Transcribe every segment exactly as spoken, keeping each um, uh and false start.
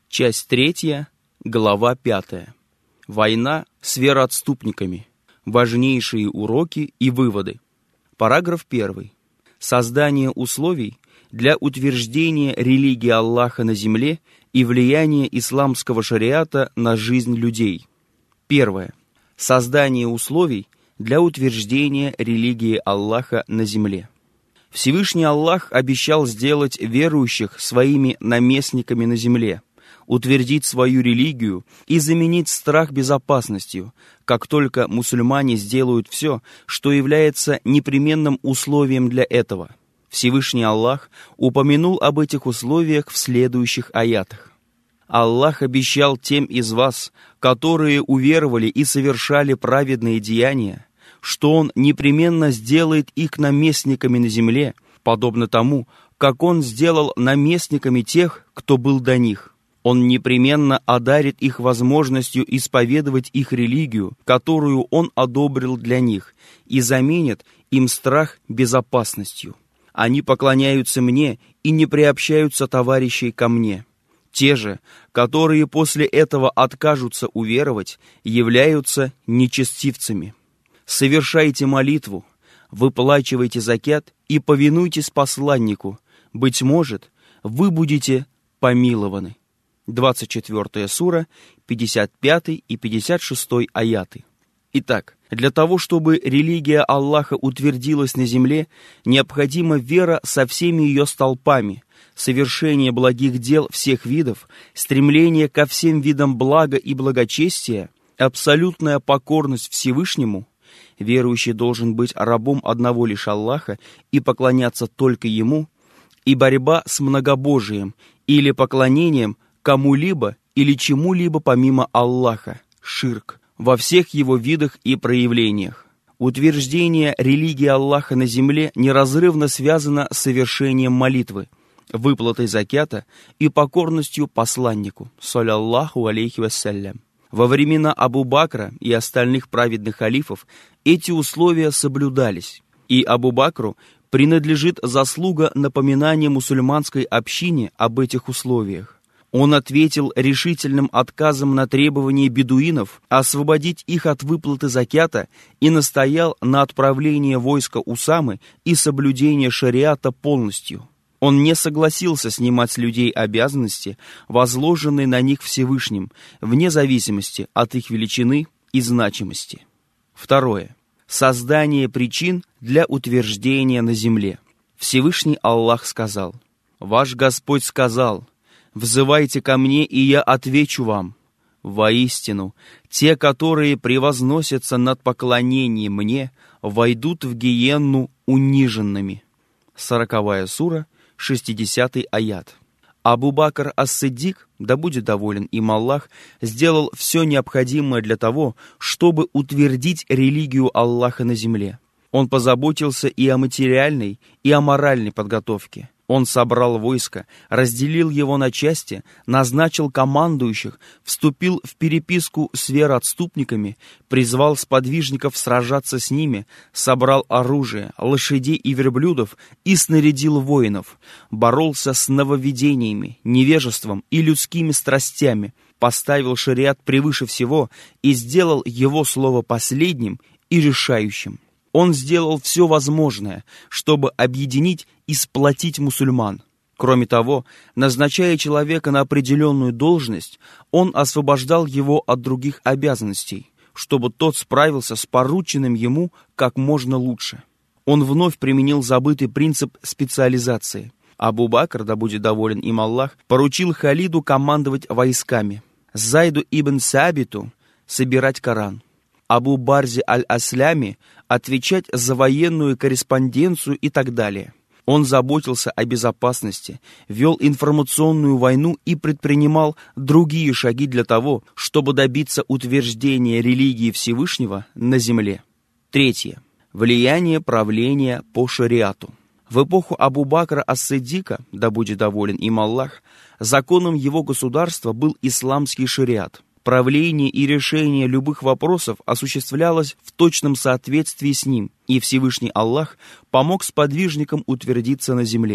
Часть третья, глава пятая. Война с вероотступниками. Важнейшие уроки и выводы. Параграф первый. Создание условий для утверждения религии Аллаха на земле и влияние исламского шариата на жизнь людей. Первое. Создание условий для утверждения религии Аллаха на земле. Всевышний Аллах обещал сделать верующих своими наместниками на земле, утвердить свою религию и заменить страх безопасностью, как только мусульмане сделают все, что является непременным условием для этого. Всевышний Аллах упомянул об этих условиях в следующих аятах. Аллах обещал тем из вас, которые уверовали и совершали праведные деяния, что Он непременно сделает их наместниками на земле, подобно тому, как Он сделал наместниками тех, кто был до них. Он непременно одарит их возможностью исповедовать их религию, которую Он одобрил для них, и заменит им страх безопасностью. Они поклоняются Мне и не приобщаются товарищей ко Мне. Те же, которые после этого откажутся уверовать, являются нечестивцами. Совершайте молитву, выплачивайте закят и повинуйтесь посланнику. Быть может, вы будете помилованы. двадцать четвёртая сура, пятьдесят пятый и пятьдесят шестой аяты. Итак, для того, чтобы религия Аллаха утвердилась на земле, необходима вера со всеми ее столпами, совершение благих дел всех видов, стремление ко всем видам блага и благочестия, абсолютная покорность Всевышнему. Верующий должен быть рабом одного лишь Аллаха и поклоняться только Ему, и борьба с многобожием или поклонением кому-либо или чему-либо помимо Аллаха, ширк, во всех его видах и проявлениях. Утверждение религии Аллаха на земле неразрывно связано с совершением молитвы, выплатой закята и покорностью посланнику, саллаллаху алейхи вассалям. Во времена Абу Бакра и остальных праведных халифов эти условия соблюдались, и Абу Бакру принадлежит заслуга напоминания мусульманской общине об этих условиях. Он ответил решительным отказом на требование бедуинов освободить их от выплаты закята и настоял на отправлении войска Усамы и соблюдении шариата полностью. Он не согласился снимать с людей обязанности, возложенные на них Всевышним, вне зависимости от их величины и значимости. Второе. Создание причин для утверждения на земле. Всевышний Аллах сказал: «Ваш Господь сказал: взывайте ко мне, и я отвечу вам. Воистину, те, которые превозносятся над поклонением мне, войдут в гиенну униженными». Сороковая сура, шестидесятый аят. Абу Бакр ас-Сиддик, да будет доволен им Аллах, сделал все необходимое для того, чтобы утвердить религию Аллаха на земле. Он позаботился и о материальной, и о моральной подготовке. Он собрал войско, разделил его на части, назначил командующих, вступил в переписку с вероотступниками, призвал сподвижников сражаться с ними, собрал оружие, лошадей и верблюдов и снарядил воинов, боролся с нововведениями, невежеством и людскими страстями, поставил шариат превыше всего и сделал его слово последним и решающим. Он сделал все возможное, чтобы объединить и сплотить мусульман. Кроме того, назначая человека на определенную должность, он освобождал его от других обязанностей, чтобы тот справился с порученным ему как можно лучше. Он вновь применил забытый принцип специализации. Абу Бакр, да будет доволен им Аллах, поручил Халиду командовать войсками, Зайду ибн Сабиту собирать Коран, Абу Барзе аль-Аслями отвечать за военную корреспонденцию и так далее. Он заботился о безопасности, вел информационную войну и предпринимал другие шаги для того, чтобы добиться утверждения религии Всевышнего на земле. Третье. Влияние правления по шариату. В эпоху Абу Бакра ас-Сиддика, да будет доволен им Аллах, законом его государства был исламский шариат. Правление и решение любых вопросов осуществлялось в точном соответствии с ним, и Всевышний Аллах помог сподвижникам утвердиться на земле.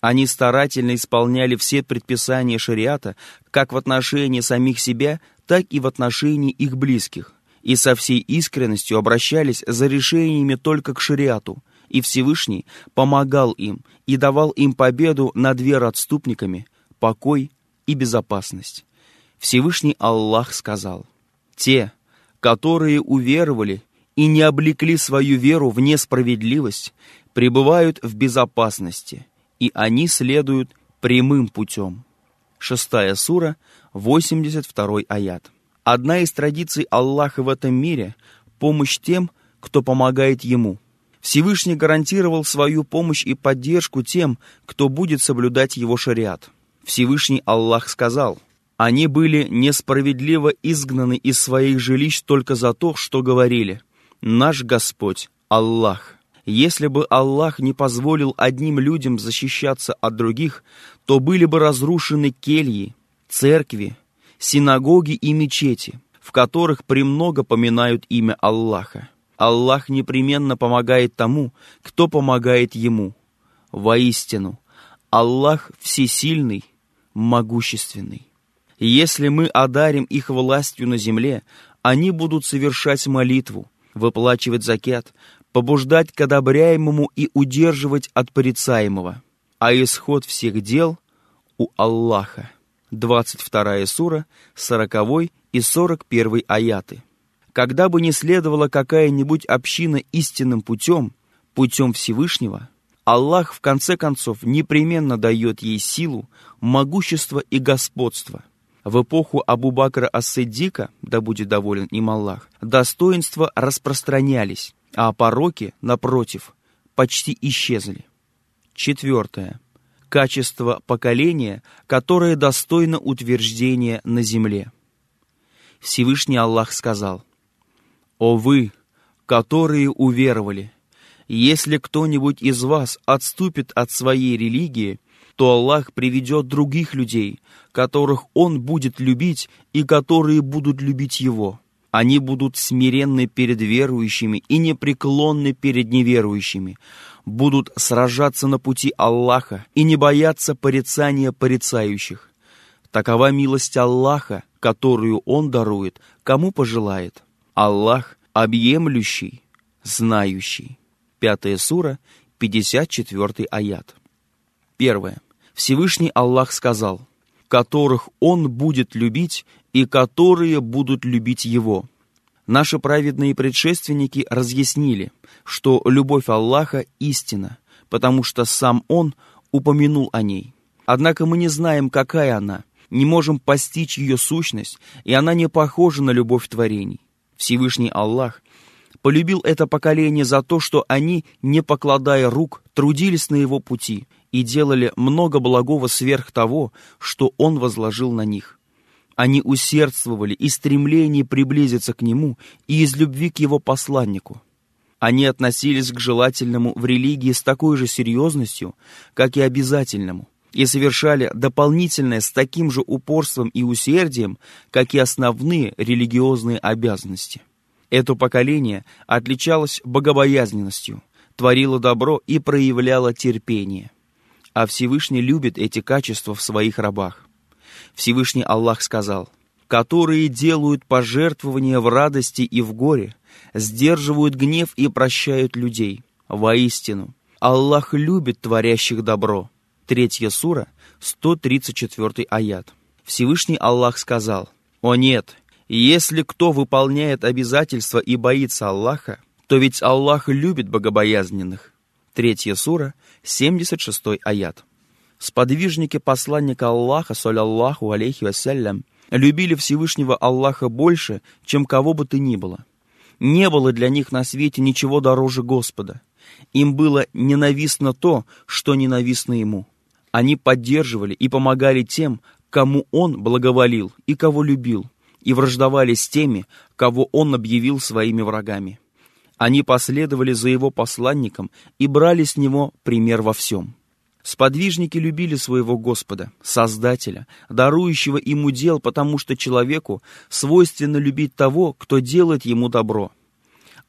Они старательно исполняли все предписания шариата как в отношении самих себя, так и в отношении их близких, и со всей искренностью обращались за решениями только к шариату, и Всевышний помогал им и давал им победу над вероотступниками, покой и безопасность. Всевышний Аллах сказал: «Те, которые уверовали и не облекли свою веру в несправедливость, пребывают в безопасности, и они следуют прямым путем». Шестая сура, восемьдесят второй аят. Одна из традиций Аллаха в этом мире – помощь тем, кто помогает Ему. Всевышний гарантировал свою помощь и поддержку тем, кто будет соблюдать Его шариат. Всевышний Аллах сказал: «Они были несправедливо изгнаны из своих жилищ только за то, что говорили: наш Господь – Аллах». Если бы Аллах не позволил одним людям защищаться от других, то были бы разрушены кельи, церкви, синагоги и мечети, в которых премного поминают имя Аллаха. Аллах непременно помогает тому, кто помогает Ему. Воистину, Аллах всесильный, могущественный. Если мы одарим их властью на земле, они будут совершать молитву, выплачивать закят, побуждать к одобряемому и удерживать от порицаемого. А исход всех дел у Аллаха. двадцать вторая сура, сороковой и сорок первый аяты. Когда бы ни следовала какая-нибудь община истинным путем, путем Всевышнего, Аллах в конце концов непременно дает ей силу, могущество и господство. В эпоху Абу-Бакра ас-Сиддика, да будет доволен им Аллах, достоинства распространялись, а пороки, напротив, почти исчезли. Четвертое. Качество поколения, которое достойно утверждения на земле. Всевышний Аллах сказал: «О вы, которые уверовали, если кто-нибудь из вас отступит от своей религии, то Аллах приведет других людей, которых Он будет любить и которые будут любить Его. Они будут смиренны перед верующими и непреклонны перед неверующими, будут сражаться на пути Аллаха и не бояться порицания порицающих. Такова милость Аллаха, которую Он дарует, кому пожелает. Аллах объемлющий, знающий». Пятая сура, пятьдесят четвёртый аят. Первое. Всевышний Аллах сказал: «которых Он будет любить и которые будут любить Его». Наши праведные предшественники разъяснили, что любовь Аллаха истина, потому что сам Он упомянул о ней. Однако мы не знаем, какая она, не можем постичь ее сущность, и она не похожа на любовь творений. Всевышний Аллах полюбил это поколение за то, что они, не покладая рук, трудились на Его пути и делали много благого сверх того, что Он возложил на них. Они усердствовали и стремлении приблизиться к Нему и из любви к Его посланнику. Они относились к желательному в религии с такой же серьезностью, как и обязательному, и совершали дополнительное с таким же упорством и усердием, как и основные религиозные обязанности. Это поколение отличалось богобоязненностью, творило добро и проявляло терпение. А Всевышний любит эти качества в своих рабах. Всевышний Аллах сказал: «которые делают пожертвования в радости и в горе, сдерживают гнев и прощают людей. Воистину, Аллах любит творящих добро». Третья сура, сто тридцать четвёртый аят. Всевышний Аллах сказал: «О нет, если кто выполняет обязательства и боится Аллаха, то ведь Аллах любит богобоязненных». Третья сура, семьдесят шестой аят. Сподвижники посланника Аллаха, саллаллаху алейхи вассалям, любили Всевышнего Аллаха больше, чем кого бы то ни было. Не было для них на свете ничего дороже Господа. Им было ненавистно то, что ненавистно Ему. Они поддерживали и помогали тем, кому Он благоволил и кого любил, и враждовали с теми, кого Он объявил своими врагами. Они последовали за Его посланником и брали с Него пример во всем. Сподвижники любили своего Господа, Создателя, дарующего им удел, потому что человеку свойственно любить того, кто делает ему добро.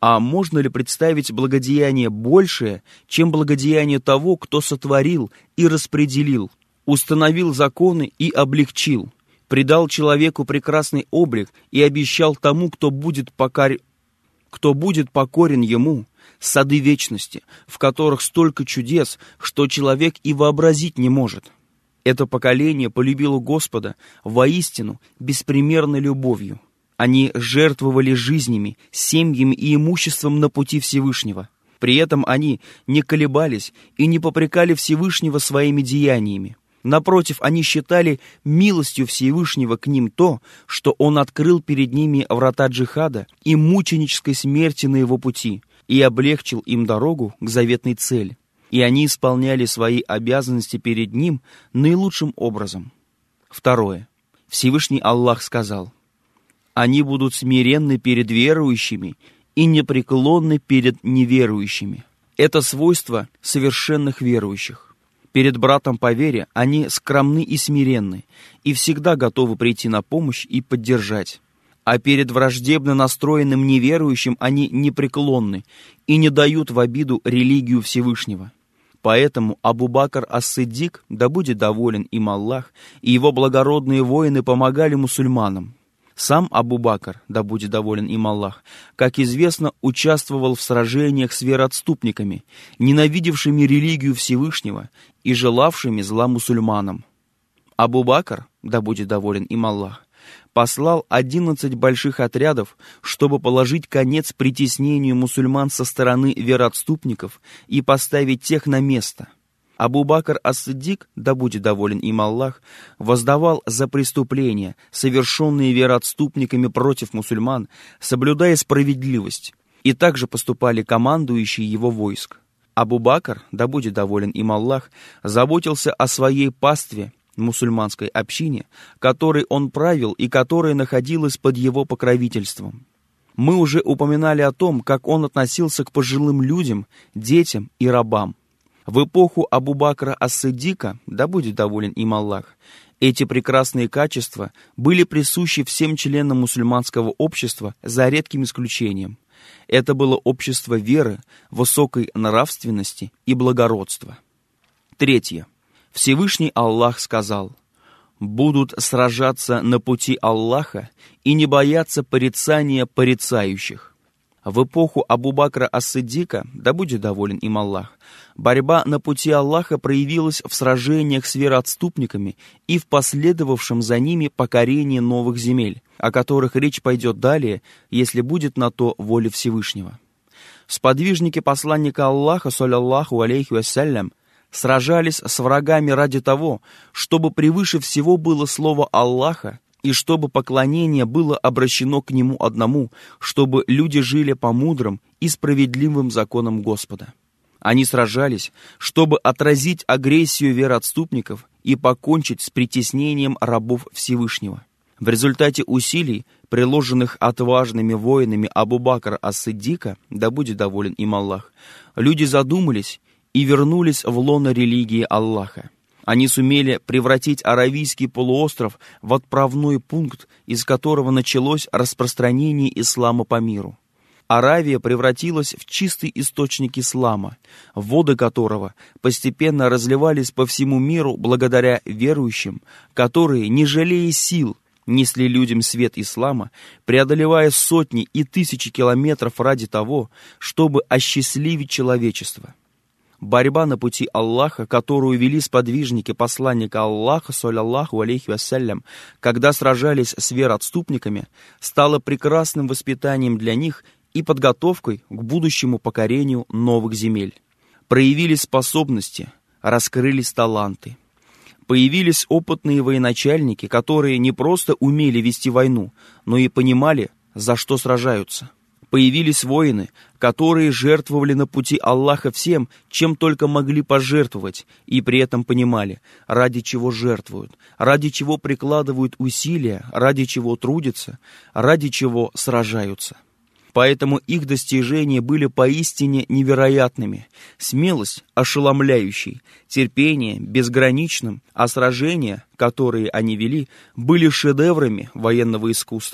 А можно ли представить благодеяние большее, чем благодеяние того, кто сотворил и распределил, установил законы и облегчил, придал человеку прекрасный облик и обещал тому, кто будет, покор... кто будет покорен ему, сады вечности, в которых столько чудес, что человек и вообразить не может? Это поколение полюбило Господа воистину беспримерной любовью. Они жертвовали жизнями, семьями и имуществом на пути Всевышнего. При этом они не колебались и не попрекали Всевышнего своими деяниями. Напротив, они считали милостью Всевышнего к ним то, что Он открыл перед ними врата джихада и мученической смерти на его пути и облегчил им дорогу к заветной цели. И они исполняли свои обязанности перед Ним наилучшим образом. Второе. Всевышний Аллах сказал: «Они будут смиренны перед верующими и непреклонны перед неверующими». Это свойство совершенных верующих. Перед братом по вере они скромны и смиренны, и всегда готовы прийти на помощь и поддержать. А перед враждебно настроенным неверующим они непреклонны и не дают в обиду религию Всевышнего. Поэтому Абу-Бакр ас-Сиддик, да будет доволен им Аллах, и его благородные воины помогали мусульманам. Сам Абу-Бакр, да будет доволен им Аллах, как известно, участвовал в сражениях с вероотступниками, ненавидевшими религию Всевышнего и желавшими зла мусульманам. Абу-Бакр, да будет доволен им Аллах, послал одиннадцать больших отрядов, чтобы положить конец притеснению мусульман со стороны вероотступников и поставить тех на место. Абу-Бакр ас-Сиддик, да будет доволен им Аллах, воздавал за преступления, совершенные вероотступниками против мусульман, соблюдая справедливость, и также поступали командующие его войск. Абу-Бакр, да будет доволен им Аллах, заботился о своей пастве, мусульманской общине, которой он правил и которая находилась под его покровительством. Мы уже упоминали о том, как он относился к пожилым людям, детям и рабам. В эпоху Абу-Бакра ас-Сиддика, да будет доволен им Аллах, эти прекрасные качества были присущи всем членам мусульманского общества за редким исключением. Это было общество веры, высокой нравственности и благородства. Третье. Всевышний Аллах сказал: «Будут сражаться на пути Аллаха и не бояться порицания порицающих». В эпоху Абу-Бакра ас-Сиддика, да будет доволен им Аллах, борьба на пути Аллаха проявилась в сражениях с вероотступниками и в последовавшем за ними покорении новых земель, о которых речь пойдет далее, если будет на то воля Всевышнего. Сподвижники посланника Аллаха, саллаллаху алейхи вассалям, сражались с врагами ради того, чтобы превыше всего было слово Аллаха, и чтобы поклонение было обращено к Нему одному, чтобы люди жили по мудрым и справедливым законам Господа. Они сражались, чтобы отразить агрессию вероотступников и покончить с притеснением рабов Всевышнего. В результате усилий, приложенных отважными воинами Абу-Бакра ас-Сиддика, да будет доволен им Аллах, люди задумались и вернулись в лоно религии Аллаха. Они сумели превратить Аравийский полуостров в отправной пункт, из которого началось распространение ислама по миру. Аравия превратилась в чистый источник ислама, воды которого постепенно разливались по всему миру благодаря верующим, которые, не жалея сил, несли людям свет ислама, преодолевая сотни и тысячи километров ради того, чтобы осчастливить человечество. Борьба на пути Аллаха, которую вели сподвижники посланника Аллаха, саллаллаху алейхи вассалям, когда сражались с вероотступниками, стала прекрасным воспитанием для них и подготовкой к будущему покорению новых земель. Проявились способности, раскрылись таланты. Появились опытные военачальники, которые не просто умели вести войну, но и понимали, за что сражаются. Появились воины, которые жертвовали на пути Аллаха всем, чем только могли пожертвовать, и при этом понимали, ради чего жертвуют, ради чего прикладывают усилия, ради чего трудятся, ради чего сражаются. Поэтому их достижения были поистине невероятными, смелость ошеломляющей, терпение безграничным, а сражения, которые они вели, были шедеврами военного искусства.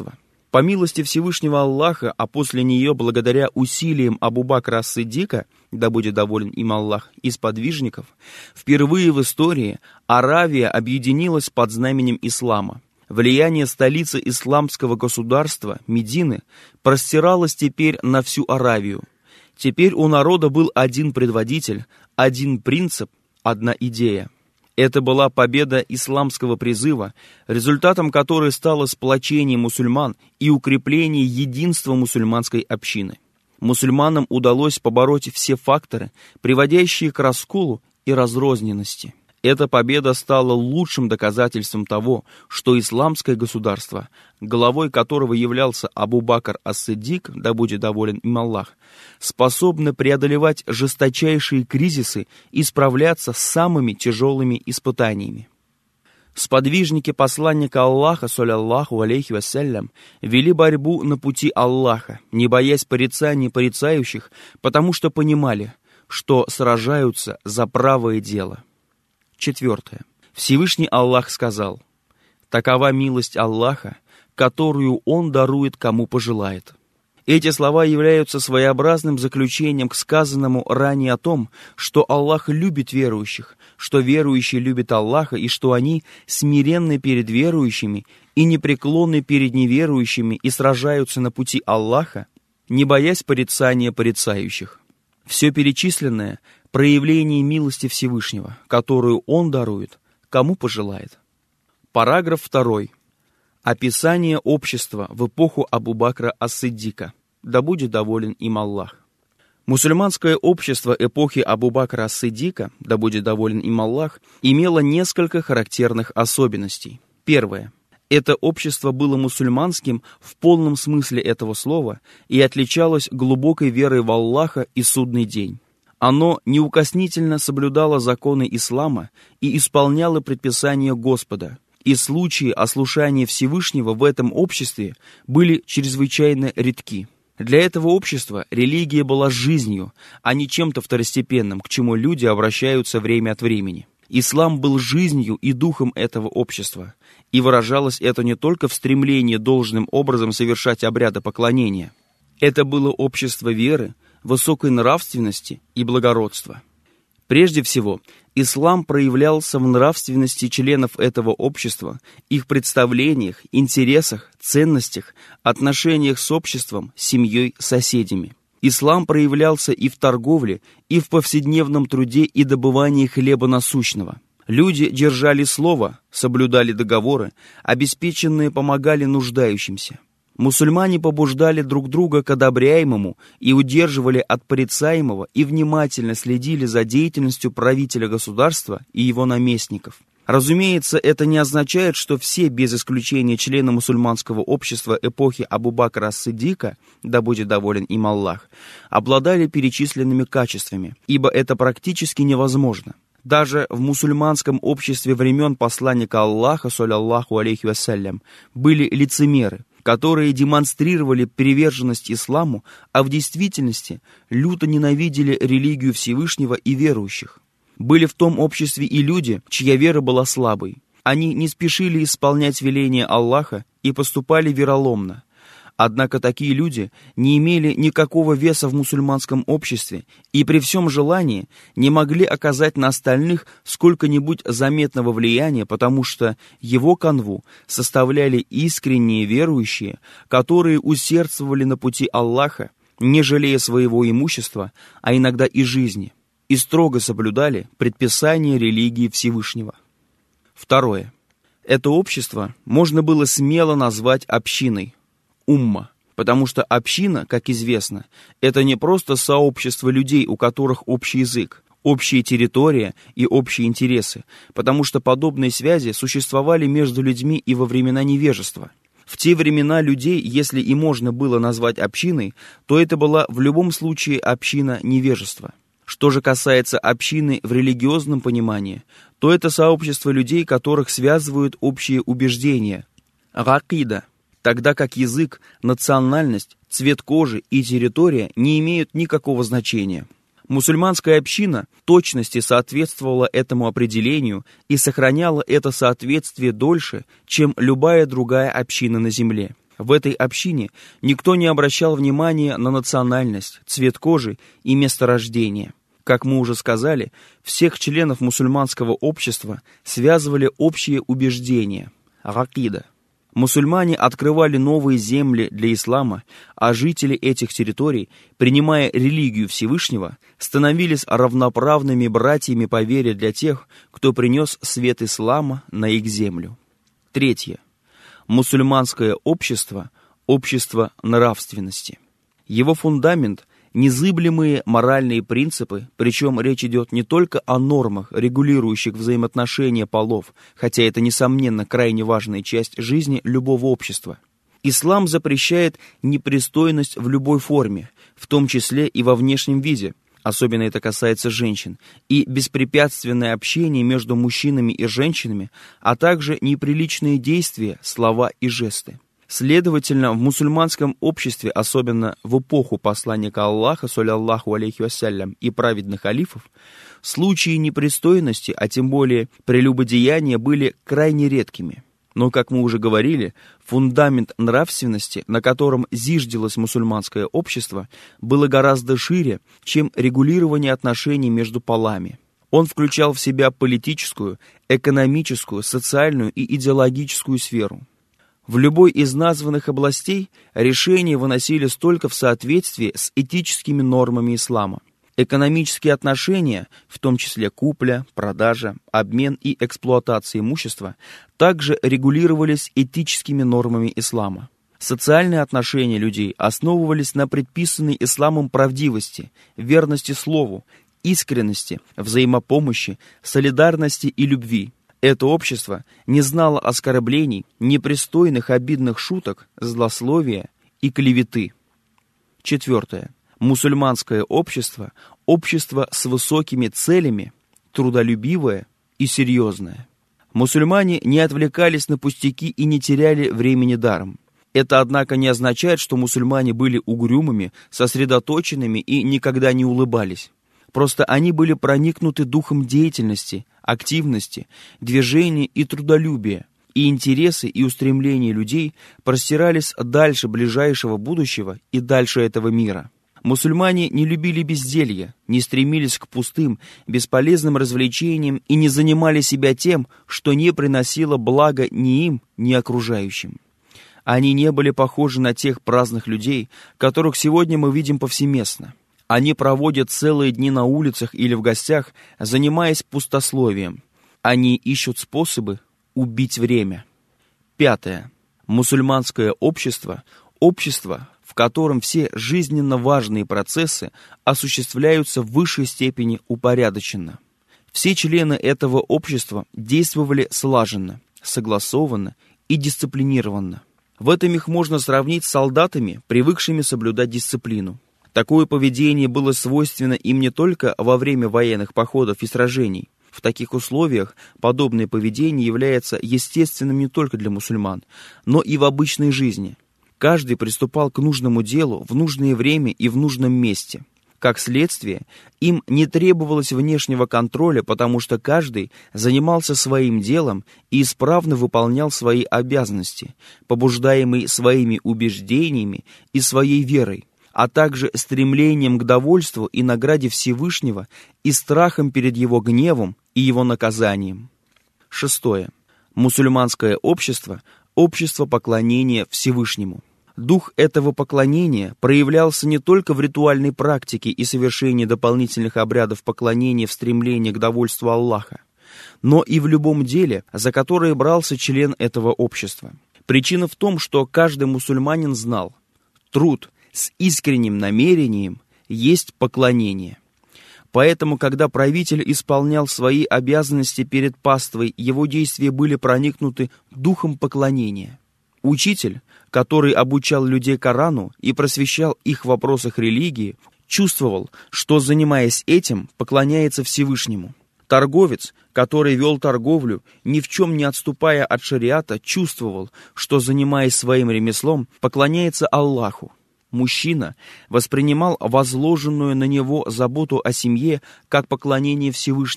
По милости Всевышнего Аллаха, а после нее благодаря усилиям Абу Бакра ас-Сиддика, да будет доволен им Аллах, и сподвижников, впервые в истории Аравия объединилась под знаменем ислама. Влияние столицы исламского государства, Медины, простиралось теперь на всю Аравию. Теперь у народа был один предводитель, один принцип, одна идея. Это была победа исламского призыва, результатом которой стало сплочение мусульман и укрепление единства мусульманской общины. Мусульманам удалось побороть все факторы, приводящие к расколу и разрозненности. Эта победа стала лучшим доказательством того, что исламское государство, главой которого являлся Абу Бакр ас-Сиддик, да будет доволен им Аллах, способно преодолевать жесточайшие кризисы и справляться с самыми тяжелыми испытаниями. Сподвижники посланника Аллаха, саллаллаху алейхи вассалям, вели борьбу на пути Аллаха, не боясь порицаний порицающих, потому что понимали, что сражаются за правое дело. Четвертое. Всевышний Аллах сказал: «Такова милость Аллаха, которую Он дарует, кому пожелает». Эти слова являются своеобразным заключением к сказанному ранее о том, что Аллах любит верующих, что верующие любят Аллаха и что они смиренны перед верующими и непреклонны перед неверующими и сражаются на пути Аллаха, не боясь порицания порицающих. Все перечисленное – проявление милости Всевышнего, которую Он дарует, кому пожелает. Параграф второй. Описание общества в эпоху Абу Бакра ас-Сиддика, да будет доволен им Аллах. Мусульманское общество эпохи Абу Бакра ас-Сиддика, да будет доволен им Аллах, имело несколько характерных особенностей. Первое. Это общество было мусульманским в полном смысле этого слова и отличалось глубокой верой в Аллаха и судный день. Оно неукоснительно соблюдало законы ислама и исполняло предписания Господа, и случаи ослушания Всевышнего в этом обществе были чрезвычайно редки. Для этого общества религия была жизнью, а не чем-то второстепенным, к чему люди обращаются время от времени. Ислам был жизнью и духом этого общества, и выражалось это не только в стремлении должным образом совершать обряды поклонения. Это было общество веры, высокой нравственности и благородства. Прежде всего, ислам проявлялся в нравственности членов этого общества, их представлениях, интересах, ценностях, отношениях с обществом, семьей, соседями. Ислам проявлялся и в торговле, и в повседневном труде и добывании хлеба насущного. Люди держали слово, соблюдали договоры, обеспеченные помогали нуждающимся. Мусульмане побуждали друг друга к одобряемому и удерживали от порицаемого и внимательно следили за деятельностью правителя государства и его наместников. Разумеется, это не означает, что все, без исключения члены мусульманского общества эпохи Абу Бакра ас-Сиддика, да будет доволен им Аллах, обладали перечисленными качествами, ибо это практически невозможно. Даже в мусульманском обществе времен посланника Аллаха, саллаллаху алейхи вассалям, были лицемеры, которые демонстрировали приверженность исламу, а в действительности люто ненавидели религию Всевышнего и верующих. Были в том обществе и люди, чья вера была слабой. Они не спешили исполнять веления Аллаха и поступали вероломно. Однако такие люди не имели никакого веса в мусульманском обществе и при всем желании не могли оказать на остальных сколько-нибудь заметного влияния, потому что его канву составляли искренние верующие, которые усердствовали на пути Аллаха, не жалея своего имущества, а иногда и жизни, и строго соблюдали предписания религии Всевышнего. Второе. Это общество можно было смело назвать общиной, умма, потому что община, как известно, это не просто сообщество людей, у которых общий язык, общая территория и общие интересы, потому что подобные связи существовали между людьми и во времена невежества. В те времена людей, если и можно было назвать общиной, то это была в любом случае община невежества. Что же касается общины в религиозном понимании, то это сообщество людей, которых связывают общие убеждения, гакида, тогда как язык, национальность, цвет кожи и территория не имеют никакого значения. Мусульманская община в точности соответствовала этому определению и сохраняла это соответствие дольше, чем любая другая община на земле. В этой общине никто не обращал внимания на национальность, цвет кожи и место рождения. Как мы уже сказали, всех членов мусульманского общества связывали общие убеждения – акида. Мусульмане открывали новые земли для ислама, а жители этих территорий, принимая религию Всевышнего, становились равноправными братьями по вере для тех, кто принес свет ислама на их землю. Третье. Мусульманское общество – общество нравственности. Его фундамент – незыблемые моральные принципы, причем речь идет не только о нормах, регулирующих взаимоотношения полов, хотя это, несомненно, крайне важная часть жизни любого общества. Ислам запрещает непристойность в любой форме, в том числе и во внешнем виде, особенно это касается женщин, и беспрепятственное общение между мужчинами и женщинами, а также неприличные действия, слова и жесты. Следовательно, в мусульманском обществе, особенно в эпоху посланника Аллаха, саллаллаху алейхи вассалям, и праведных халифов, случаи непристойности, а тем более прелюбодеяния, были крайне редкими. Но, как мы уже говорили, фундамент нравственности, на котором зиждилось мусульманское общество, было гораздо шире, чем регулирование отношений между полами. Он включал в себя политическую, экономическую, социальную и идеологическую сферу. В любой из названных областей решения выносились только в соответствии с этическими нормами ислама. Экономические отношения, в том числе купля, продажа, обмен и эксплуатация имущества, также регулировались этическими нормами ислама. Социальные отношения людей основывались на предписанной исламом правдивости, верности слову, искренности, взаимопомощи, солидарности и любви. Это общество не знало оскорблений, непристойных обидных шуток, злословия и клеветы. Четвертое. Мусульманское общество – общество с высокими целями, трудолюбивое и серьезное. Мусульмане не отвлекались на пустяки и не теряли времени даром. Это, однако, не означает, что мусульмане были угрюмыми, сосредоточенными и никогда не улыбались. Просто они были проникнуты духом деятельности, активности, движения и трудолюбия, и интересы и устремления людей простирались дальше ближайшего будущего и дальше этого мира. Мусульмане не любили безделья, не стремились к пустым, бесполезным развлечениям и не занимали себя тем, что не приносило блага ни им, ни окружающим. Они не были похожи на тех праздных людей, которых сегодня мы видим повсеместно. Они проводят целые дни на улицах или в гостях, занимаясь пустословием. Они ищут способы убить время. Пятое. Мусульманское общество – общество, в котором все жизненно важные процессы осуществляются в высшей степени упорядоченно. Все члены этого общества действовали слаженно, согласованно и дисциплинированно. В этом их можно сравнить с солдатами, привыкшими соблюдать дисциплину. Такое поведение было свойственно им не только во время военных походов и сражений. В таких условиях подобное поведение является естественным не только для мусульман, но и в обычной жизни. Каждый приступал к нужному делу в нужное время и в нужном месте. Как следствие, им не требовалось внешнего контроля, потому что каждый занимался своим делом и исправно выполнял свои обязанности, побуждаемый своими убеждениями и своей верой, а также стремлением к довольству и награде Всевышнего и страхом перед его гневом и его наказанием. Шестое. Мусульманское общество – общество поклонения Всевышнему. Дух этого поклонения проявлялся не только в ритуальной практике и совершении дополнительных обрядов поклонения в стремлении к довольству Аллаха, но и в любом деле, за которое брался член этого общества. Причина в том, что каждый мусульманин знал: труд с искренним намерением есть поклонение. Поэтому, когда правитель исполнял свои обязанности перед паствой, его действия были проникнуты духом поклонения. Учитель, который обучал людей Корану и просвещал их в вопросах религии, чувствовал, что, занимаясь этим, поклоняется Всевышнему. Торговец, который вел торговлю, ни в чем не отступая от шариата, чувствовал, что, занимаясь своим ремеслом, поклоняется Аллаху. Мужчина воспринимал возложенную на него заботу о семье как поклонение Всевышнему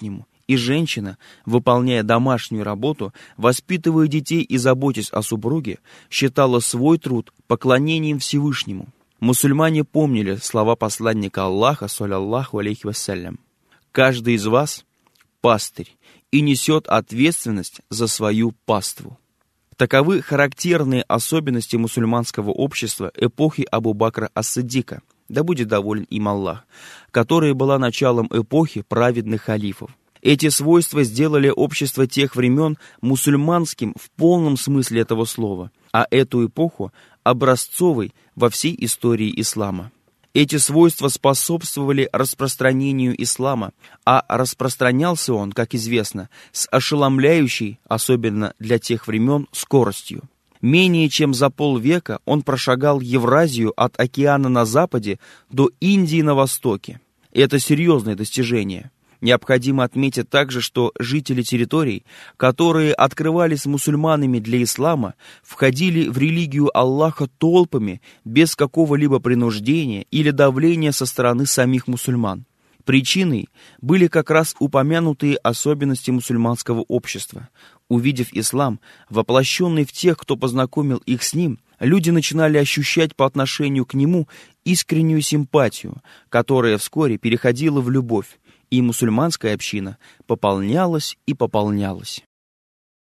И женщина, выполняя домашнюю работу, воспитывая детей и заботясь о супруге, считала свой труд поклонением Всевышнему. Мусульмане помнили слова посланника Аллаха, саллаллаху алейхи вассалям: «Каждый из вас – пастырь и несет ответственность за свою паству». Таковы характерные особенности мусульманского общества эпохи Абу-Бакра ас-Сиддика, да будет доволен им Аллах, которая была началом эпохи праведных халифов. Эти свойства сделали общество тех времен мусульманским в полном смысле этого слова, а эту эпоху образцовой во всей истории ислама. Эти свойства способствовали распространению ислама, а распространялся он, как известно, с ошеломляющей, особенно для тех времен, скоростью. Менее чем за полвека он прошагал Евразию от океана на западе до Индии на востоке. Это серьезное достижение. Необходимо отметить также, что жители территорий, которые открывались мусульманами для ислама, входили в религию Аллаха толпами без какого-либо принуждения или давления со стороны самих мусульман. Причиной были как раз упомянутые особенности мусульманского общества. Увидев ислам, воплощенный в тех, кто познакомил их с ним, люди начинали ощущать по отношению к нему искреннюю симпатию, которая вскоре переходила в любовь, и мусульманская община пополнялась и пополнялась.